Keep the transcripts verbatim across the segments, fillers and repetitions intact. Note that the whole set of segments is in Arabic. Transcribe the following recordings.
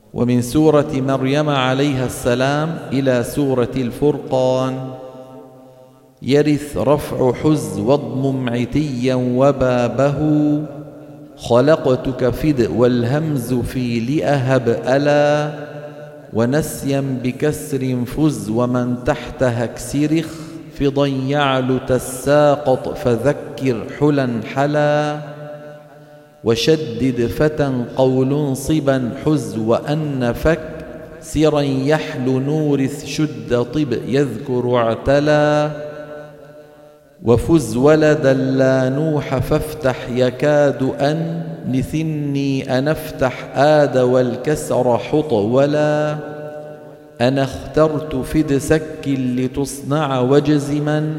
ومن سورة مريم عليها السلام إلى سورة الفرقان. يرث رفع حز واضمم عتيا وبابه، خلقتك فد والهمز في لأهب ألا، ونسيا بكسر فز ومن تحتها اكسرخ، فضا يعلو تساقط فذكر حلا حلا، وشدد فتى قول صبا حز وأن فك، سرا يحل نورث شد طب يذكر اعتلى، وفز ولدا لا نوح فافتح يكاد أن نثني أنا افتح آد والكسر حط ولا، أنا اخترت فد سك لتصنع وجزما،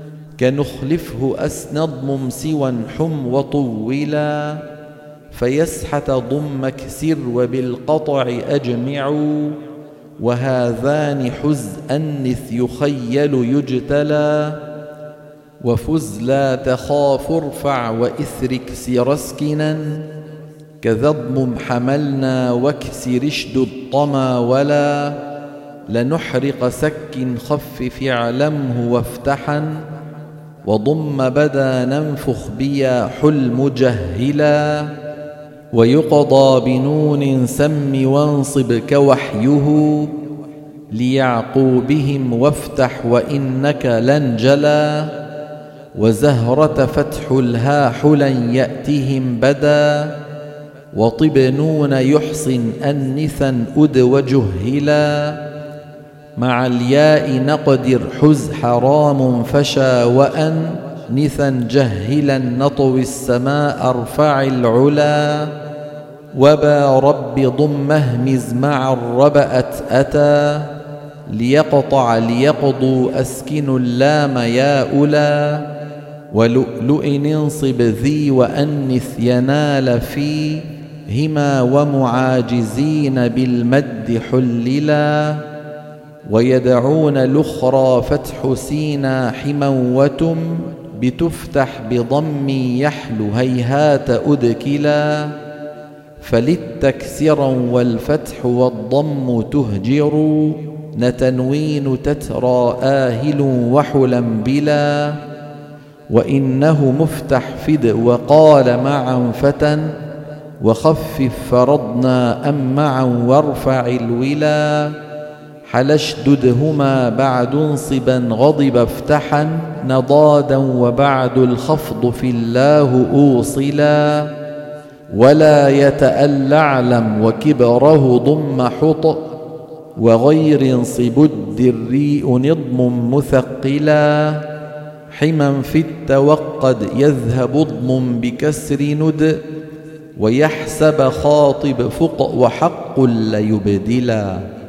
كنخلفه أسند ممسوا حم وطولا، فيسحت ضم كسر وبالقطع أجمعوا، وهذان حز أنث يخيل يجتلى، وفز لا تخاف ارفع وإثرك سرسكنا، كذا اضمم حملنا واكسر اشدد طما ولا، لنحرق سك خفف اعلمه وافتحا، وضم بدا ننفخ بيا حل مجهلا، ويقضى بنون سم وانصب كوحيه، ليعقوبهم وافتح وإنك لن جلا، وزهرة فتح الها حلا يأتهم بدا، وطب نون يحصن أنثا أد وجهلا، مع الياء نقدر حز حرام فشا وأن نثا جهلا نطوي السماء ارفع العلا، وبا رب ضم اهمز مع الربأت أتى، ليقطع ليقضوا أسكن اللام يا أولى، ولؤلؤ انصب ذي وأنث ينال في هما، ومعاجزين بالمد حللا، ويدعون الأخرى فتح سينا حما وتم، بتفتح بضم يحل هيهات أدكلا، فللتكسرا والفتح والضم تهجر، نتنوين تترى آهل وحلا بلا، وإنه مفتح فد وقال معا فتى، وخفف فرضنا أم معا وارفع الولا، حلشددهما بعد انصبا غضب افتحا، نضادا وبعد الخفض في الله أوصلا، ولا يتأل اعلم وكبره ضم حط، وغير انصب الدريء نضم مثقلا، حما في التوقد يذهب اضم بكسر ند، ويحسب خاطب فق وحق ليبدلا.